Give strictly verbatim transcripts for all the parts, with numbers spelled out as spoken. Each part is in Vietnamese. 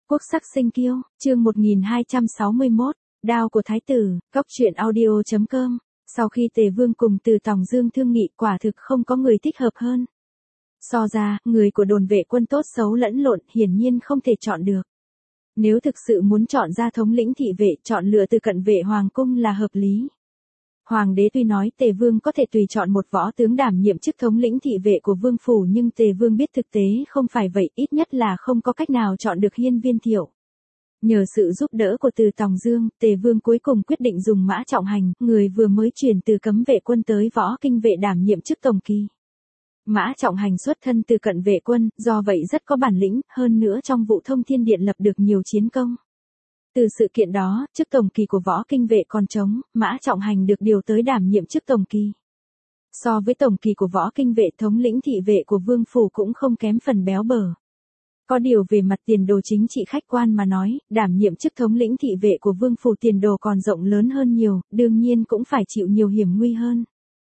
Quốc sắc sinh kiêu, chương một nghìn hai trăm sáu mươi mốt, đao của thái tử, góc truyện audio chấm com. Sau khi Tề Vương cùng Từ Tòng Dương thương nghị, quả thực không có người thích hợp hơn. So ra, người của đồn vệ quân tốt xấu lẫn lộn, hiển nhiên không thể chọn được. Nếu thực sự muốn chọn ra thống lĩnh thị vệ, chọn lựa từ cận vệ hoàng cung là hợp lý. Hoàng đế tuy nói Tề Vương có thể tùy chọn một võ tướng đảm nhiệm chức thống lĩnh thị vệ của vương phủ, nhưng Tề Vương biết thực tế không phải vậy, ít nhất là không có cách nào chọn được Hiên Viên Thiệu. Nhờ sự giúp đỡ của Từ Tòng Dương, Tề Vương cuối cùng quyết định dùng Mã Trọng Hành, người vừa mới chuyển từ cấm vệ quân tới võ kinh vệ đảm nhiệm chức tổng kỳ. Mã Trọng Hành xuất thân từ cận vệ quân, do vậy rất có bản lĩnh, hơn nữa trong vụ Thông Thiên Điện lập được nhiều chiến công. Từ sự kiện đó, chức tổng kỳ của võ kinh vệ còn trống, Mã Trọng Hành được điều tới đảm nhiệm chức tổng kỳ. So với tổng kỳ của võ kinh vệ, thống lĩnh thị vệ của vương phủ cũng không kém phần béo bở. Có điều về mặt tiền đồ chính trị khách quan mà nói, đảm nhiệm chức thống lĩnh thị vệ của vương phủ tiền đồ còn rộng lớn hơn nhiều, đương nhiên cũng phải chịu nhiều hiểm nguy hơn.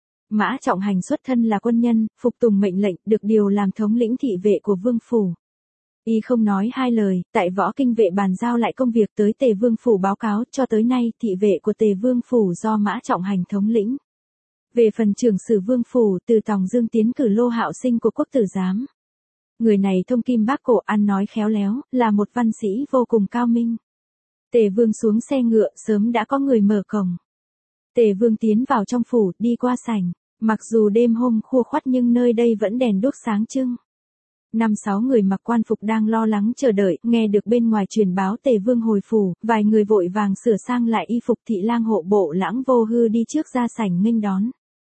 Mã Trọng Hành xuất thân là quân nhân, phục tùng mệnh lệnh, được điều làm thống lĩnh thị vệ của vương phủ. Y không nói hai lời, tại võ kinh vệ bàn giao lại công việc tới Tề Vương phủ báo cáo, cho tới nay thị vệ của Tề Vương phủ do Mã Trọng Hành thống lĩnh. Về phần trưởng sử vương phủ, Từ Tòng Dương tiến cử Lô Hạo Sinh của quốc tử giám. Người này thông kim bác cổ, ăn nói khéo léo, là một văn sĩ vô cùng cao minh. Tề Vương xuống xe ngựa, sớm đã có người mở cổng. Tề Vương tiến vào trong phủ, đi qua sảnh, mặc dù đêm hôm khua khoắt nhưng nơi đây vẫn đèn đuốc sáng trưng. Năm sáu người mặc quan phục đang lo lắng chờ đợi, nghe được bên ngoài truyền báo Tề Vương hồi phủ, vài người vội vàng sửa sang lại y phục, thị lang hộ bộ Lãng Vô Hư đi trước ra sảnh nghênh đón.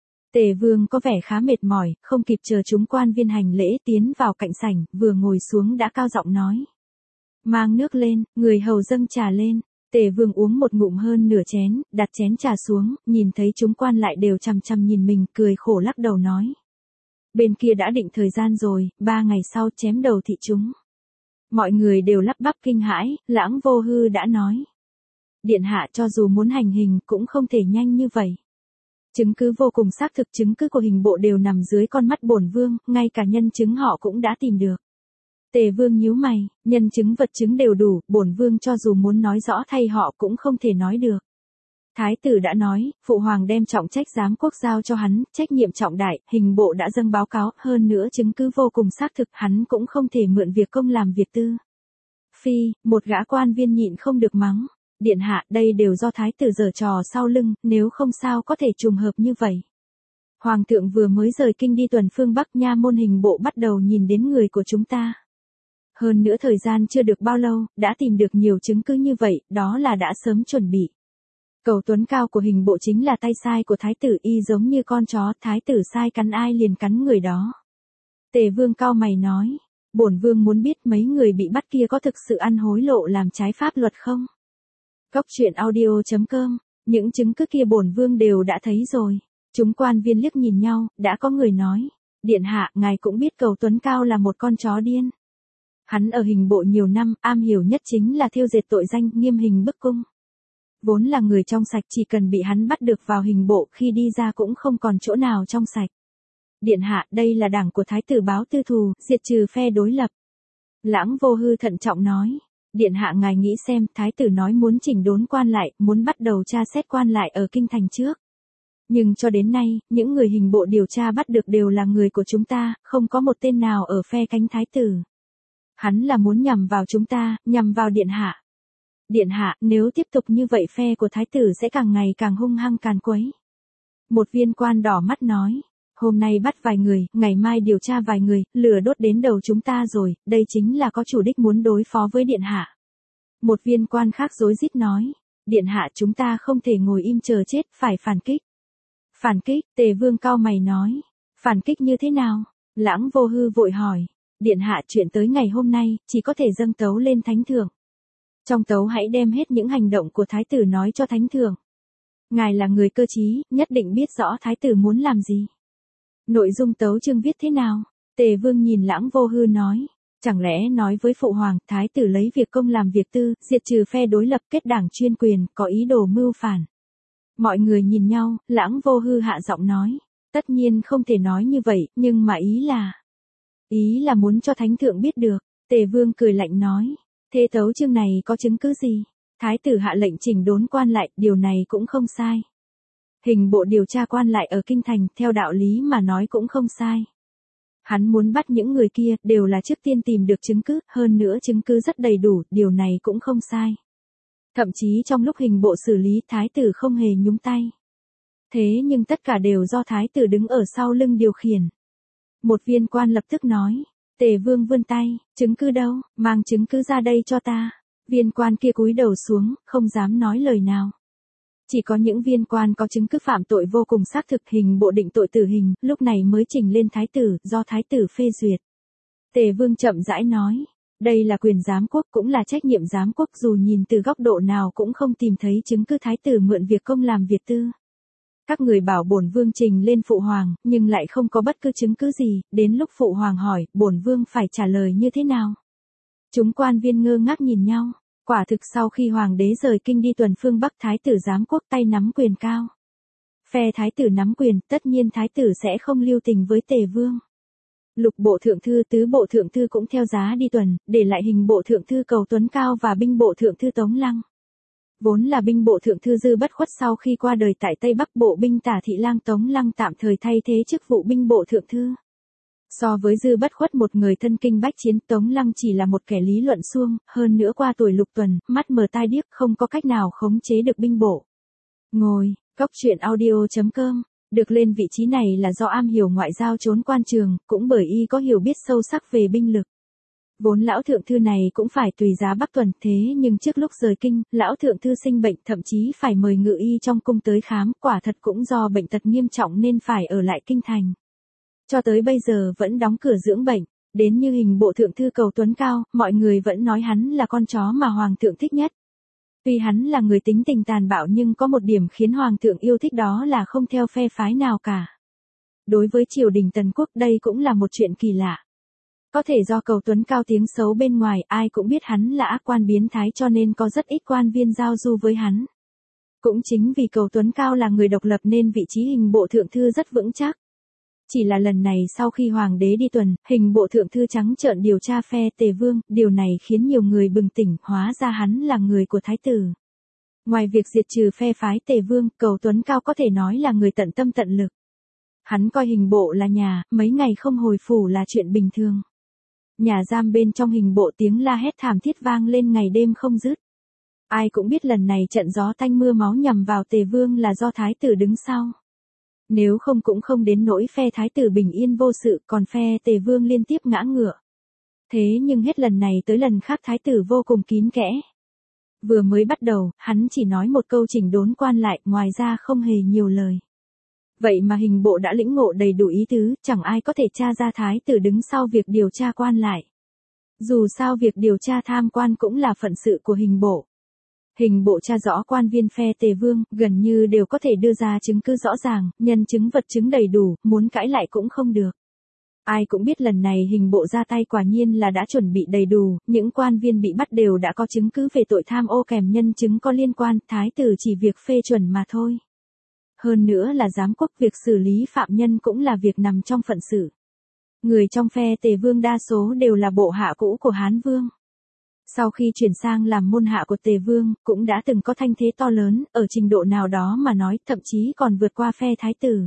Tề Vương có vẻ khá mệt mỏi, không kịp chờ chúng quan viên hành lễ, tiến vào cạnh sảnh, vừa ngồi xuống đã cao giọng nói: "Mang nước lên." Người hầu dâng trà lên. Tề Vương uống một ngụm hơn nửa chén, đặt chén trà xuống, nhìn thấy chúng quan lại đều chằm chằm nhìn mình, cười khổ lắc đầu nói: "Bên kia đã định thời gian rồi, ba ngày sau chém đầu thị chúng." Mọi người đều lắp bắp kinh hãi. Lãng Vô Hư đã nói: "Điện hạ cho dù muốn hành hình cũng không thể nhanh như vậy. Chứng cứ vô cùng xác thực, chứng cứ của hình bộ đều nằm dưới con mắt bổn vương, ngay cả nhân chứng họ cũng đã tìm được." Tề Vương nhíu mày, nhân chứng vật chứng đều đủ, bổn vương cho dù muốn nói rõ thay họ cũng không thể nói được. Thái tử đã nói, phụ hoàng đem trọng trách giám quốc giao cho hắn, trách nhiệm trọng đại, hình bộ đã dâng báo cáo, hơn nữa chứng cứ vô cùng xác thực, hắn cũng không thể mượn việc công làm việc tư. Phi, một gã quan viên nhịn không được mắng: "Điện hạ, đây đều do thái tử giở trò sau lưng, nếu không sao có thể trùng hợp như vậy." Hoàng thượng vừa mới rời kinh đi tuần phương Bắc, nha môn hình bộ bắt đầu nhìn đến người của chúng ta. Hơn nữa thời gian chưa được bao lâu, đã tìm được nhiều chứng cứ như vậy, đó là đã sớm chuẩn bị. Cầu Tuấn Cao của hình bộ chính là tay sai của thái tử, y giống như con chó, thái tử sai cắn ai liền cắn người đó. Tề Vương cau mày nói: "Bổn vương muốn biết mấy người bị bắt kia có thực sự ăn hối lộ làm trái pháp luật không?" Góc truyện audio chấm com, những chứng cứ kia bổn vương đều đã thấy rồi. Chúng quan viên liếc nhìn nhau, đã có người nói: "Điện hạ, ngài cũng biết Cầu Tuấn Cao là một con chó điên. Hắn ở hình bộ nhiều năm, am hiểu nhất chính là thêu dệt tội danh, nghiêm hình bức cung. Vốn là người trong sạch, chỉ cần bị hắn bắt được vào hình bộ, khi đi ra cũng không còn chỗ nào trong sạch. Điện hạ, đây là đảng của thái tử báo tư thù, diệt trừ phe đối lập." Lãng Vô Hư thận trọng nói: "Điện hạ, ngài nghĩ xem, thái tử nói muốn chỉnh đốn quan lại, muốn bắt đầu tra xét quan lại ở kinh thành trước. Nhưng cho đến nay, những người hình bộ điều tra bắt được đều là người của chúng ta, không có một tên nào ở phe cánh thái tử. Hắn là muốn nhằm vào chúng ta, nhằm vào điện hạ. Điện hạ, nếu tiếp tục như vậy phe của thái tử sẽ càng ngày càng hung hăng càn quấy." Một viên quan đỏ mắt nói: "Hôm nay bắt vài người, ngày mai điều tra vài người, lửa đốt đến đầu chúng ta rồi, đây chính là có chủ đích muốn đối phó với điện hạ." Một viên quan khác rối rít nói: "Điện hạ, chúng ta không thể ngồi im chờ chết, phải phản kích." "Phản kích?" Tề Vương cau mày nói: "Phản kích như thế nào?" Lãng Vô Hư vội hỏi: "Điện hạ, chuyện tới ngày hôm nay, chỉ có thể dâng tấu lên thánh thượng. Trong tấu hãy đem hết những hành động của thái tử nói cho thánh thượng. Ngài là người cơ trí, nhất định biết rõ thái tử muốn làm gì." "Nội dung tấu chương viết thế nào?" Tề Vương nhìn Lãng Vô Hư nói: "Chẳng lẽ nói với phụ hoàng, thái tử lấy việc công làm việc tư, diệt trừ phe đối lập, kết đảng chuyên quyền, có ý đồ mưu phản." Mọi người nhìn nhau, Lãng Vô Hư hạ giọng nói: "Tất nhiên không thể nói như vậy, nhưng mà ý là..." "Ý là muốn cho thánh thượng biết được." Tề Vương cười lạnh nói: Thế tấu chương này có chứng cứ gì? Thái tử hạ lệnh chỉnh đốn quan lại, điều này cũng không sai. Hình bộ điều tra quan lại ở Kinh Thành, theo đạo lý mà nói cũng không sai. Hắn muốn bắt những người kia, đều là trước tiên tìm được chứng cứ, hơn nữa chứng cứ rất đầy đủ, điều này cũng không sai. Thậm chí trong lúc hình bộ xử lý, thái tử không hề nhúng tay. Thế nhưng tất cả đều do thái tử đứng ở sau lưng điều khiển. Một viên quan lập tức nói, Tề Vương vươn tay, chứng cứ đâu, mang chứng cứ ra đây cho ta. Viên quan kia cúi đầu xuống, không dám nói lời nào. Chỉ có những viên quan có chứng cứ phạm tội vô cùng xác thực, hình bộ định tội tử hình, lúc này mới trình lên thái tử, do thái tử phê duyệt. Tề Vương chậm rãi nói, đây là quyền giám quốc cũng là trách nhiệm giám quốc, dù nhìn từ góc độ nào cũng không tìm thấy chứng cứ thái tử mượn việc công làm việc tư. Các người bảo bổn vương trình lên phụ hoàng, nhưng lại không có bất cứ chứng cứ gì, đến lúc phụ hoàng hỏi, bổn vương phải trả lời như thế nào? Chúng quan viên ngơ ngác nhìn nhau. Quả thực sau khi hoàng đế rời kinh đi tuần phương Bắc, thái tử giám quốc tay nắm quyền cao. Phe thái tử nắm quyền, tất nhiên thái tử sẽ không lưu tình với Tề Vương. Lục bộ thượng thư, tứ bộ thượng thư cũng theo giá đi tuần, để lại hình bộ thượng thư Cầu Tuấn Cao và binh bộ thượng thư Tống Lăng. Vốn là binh bộ thượng thư Dư Bất Khuất, sau khi qua đời tại Tây Bắc, bộ binh Tả Thị Lang Tống Lăng tạm thời thay thế chức vụ binh bộ thượng thư. So với Dư Bất Khuất một người thân kinh bách chiến, Tống Lăng chỉ là một kẻ lý luận suông, hơn nữa qua tuổi lục tuần, mắt mờ tai điếc, không có cách nào khống chế được binh bộ. Ngồi, Cốc truyện audio chấm com, được lên vị trí này là do am hiểu ngoại giao trốn quan trường, cũng bởi y có hiểu biết sâu sắc về binh lực. Vốn lão thượng thư này cũng phải tùy giá Bắc tuần, thế nhưng trước lúc rời kinh, lão thượng thư sinh bệnh, thậm chí phải mời ngự y trong cung tới khám, quả thật cũng do bệnh tật nghiêm trọng nên phải ở lại kinh thành. Cho tới bây giờ vẫn đóng cửa dưỡng bệnh, đến như hình bộ thượng thư Cầu Tuấn Cao, mọi người vẫn nói hắn là con chó mà hoàng thượng thích nhất. Tuy hắn là người tính tình tàn bạo nhưng có một điểm khiến hoàng thượng yêu thích, đó là không theo phe phái nào cả. Đối với triều đình Tần Quốc, đây cũng là một chuyện kỳ lạ. Có thể do Cầu Tuấn Cao tiếng xấu bên ngoài, ai cũng biết hắn là ác quan biến thái, cho nên có rất ít quan viên giao du với hắn. Cũng chính vì Cầu Tuấn Cao là người độc lập nên vị trí hình bộ thượng thư rất vững chắc. Chỉ là lần này sau khi hoàng đế đi tuần, hình bộ thượng thư trắng trợn điều tra phe Tề Vương, điều này khiến nhiều người bừng tỉnh, hóa ra hắn là người của thái tử. Ngoài việc diệt trừ phe phái Tề Vương, Cầu Tuấn Cao có thể nói là người tận tâm tận lực. Hắn coi hình bộ là nhà, mấy ngày không hồi phủ là chuyện bình thường. Nhà giam bên trong hình bộ tiếng la hét thảm thiết vang lên ngày đêm không dứt. Ai cũng biết lần này trận gió tanh mưa máu nhằm vào Tề Vương là do thái tử đứng sau. Nếu không cũng không đến nỗi phe thái tử bình yên vô sự, còn phe Tề Vương liên tiếp ngã ngựa. Thế nhưng hết lần này tới lần khác thái tử vô cùng kín kẽ. Vừa mới bắt đầu, hắn chỉ nói một câu chỉnh đốn quan lại, ngoài ra không hề nhiều lời. Vậy mà hình bộ đã lĩnh ngộ đầy đủ ý tứ, chẳng ai có thể tra ra thái tử đứng sau việc điều tra quan lại. Dù sao việc điều tra tham quan cũng là phận sự của hình bộ. Hình bộ tra rõ quan viên phe Tề Vương, gần như đều có thể đưa ra chứng cứ rõ ràng, nhân chứng vật chứng đầy đủ, muốn cãi lại cũng không được. Ai cũng biết lần này hình bộ ra tay quả nhiên là đã chuẩn bị đầy đủ, những quan viên bị bắt đều đã có chứng cứ về tội tham ô kèm nhân chứng có liên quan, thái tử chỉ việc phê chuẩn mà thôi. Hơn nữa là giám quốc, việc xử lý phạm nhân cũng là việc nằm trong phận sự. Người trong phe Tề Vương đa số đều là bộ hạ cũ của Hán Vương. Sau khi chuyển sang làm môn hạ của Tề Vương, cũng đã từng có thanh thế to lớn, ở trình độ nào đó mà nói, thậm chí còn vượt qua phe thái tử.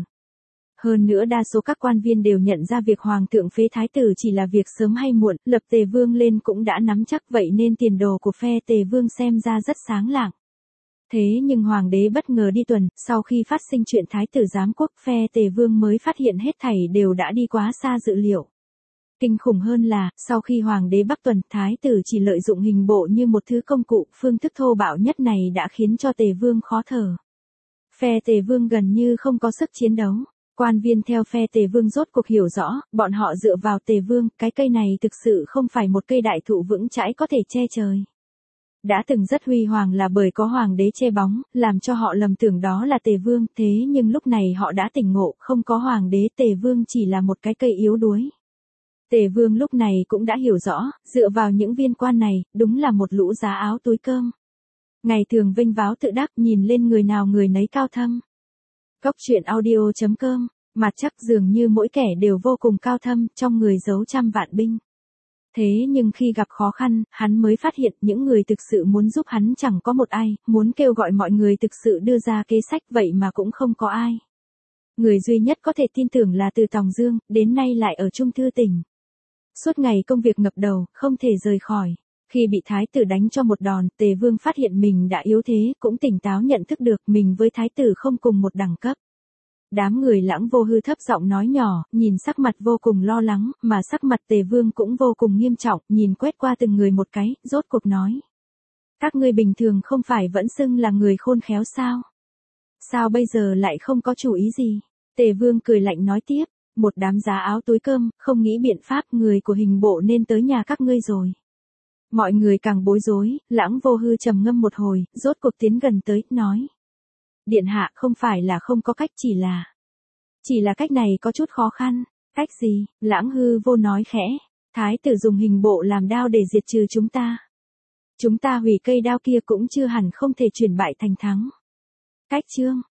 Hơn nữa đa số các quan viên đều nhận ra việc hoàng thượng phế thái tử chỉ là việc sớm hay muộn, lập Tề Vương lên cũng đã nắm chắc, vậy nên tiền đồ của phe Tề Vương xem ra rất sáng lạng. Thế nhưng hoàng đế bất ngờ đi tuần, sau khi phát sinh chuyện thái tử giám quốc, phe Tề Vương mới phát hiện hết thảy đều đã đi quá xa dự liệu. Kinh khủng hơn là, sau khi hoàng đế bắc tuần, thái tử chỉ lợi dụng hình bộ như một thứ công cụ, phương thức thô bạo nhất này đã khiến cho Tề Vương khó thở. Phe Tề Vương gần như không có sức chiến đấu. Quan viên theo phe Tề Vương rốt cuộc hiểu rõ, bọn họ dựa vào Tề Vương, cái cây này thực sự không phải một cây đại thụ vững chãi có thể che trời. Đã từng rất huy hoàng là bởi có hoàng đế che bóng, làm cho họ lầm tưởng đó là Tề Vương, thế nhưng lúc này họ đã tỉnh ngộ, không có hoàng đế, Tề Vương chỉ là một cái cây yếu đuối. Tề Vương lúc này cũng đã hiểu rõ, dựa vào những viên quan này, đúng là một lũ giá áo túi cơm. Ngày thường vênh váo tự đắc, nhìn lên người nào người nấy cao thâm. Cốc truyện audio chấm com, mặt chắc dường như mỗi kẻ đều vô cùng cao thâm, trong người giấu trăm vạn binh. Thế nhưng khi gặp khó khăn, hắn mới phát hiện những người thực sự muốn giúp hắn chẳng có một ai, muốn kêu gọi mọi người thực sự đưa ra kế sách vậy mà cũng không có ai. Người duy nhất có thể tin tưởng là Từ Tòng Dương, đến nay lại ở Trung Thư tỉnh. Suốt ngày công việc ngập đầu, không thể rời khỏi. Khi bị thái tử đánh cho một đòn, Tề Vương phát hiện mình đã yếu thế, cũng tỉnh táo nhận thức được mình với thái tử không cùng một đẳng cấp. Đám người Lãng Vô Hư thấp giọng nói nhỏ, nhìn sắc mặt vô cùng lo lắng, mà sắc mặt Tề Vương cũng vô cùng nghiêm trọng, nhìn quét qua từng người một cái, rốt cuộc nói. Các ngươi bình thường không phải vẫn xưng là người khôn khéo sao? Sao bây giờ lại không có chủ ý gì? Tề Vương cười lạnh nói tiếp, một đám giá áo túi cơm, không nghĩ biện pháp, người của hình bộ nên tới nhà các ngươi rồi. Mọi người càng bối rối, Lãng Vô Hư trầm ngâm một hồi, rốt cuộc tiến gần tới, nói. Điện hạ không phải là không có cách, chỉ là... Chỉ là cách này có chút khó khăn. Cách gì? Lãng Hư Vô nói khẽ. Thái tử dùng hình bộ làm đao để diệt trừ chúng ta. Chúng ta hủy cây đao kia cũng chưa hẳn không thể chuyển bại thành thắng. Cách chương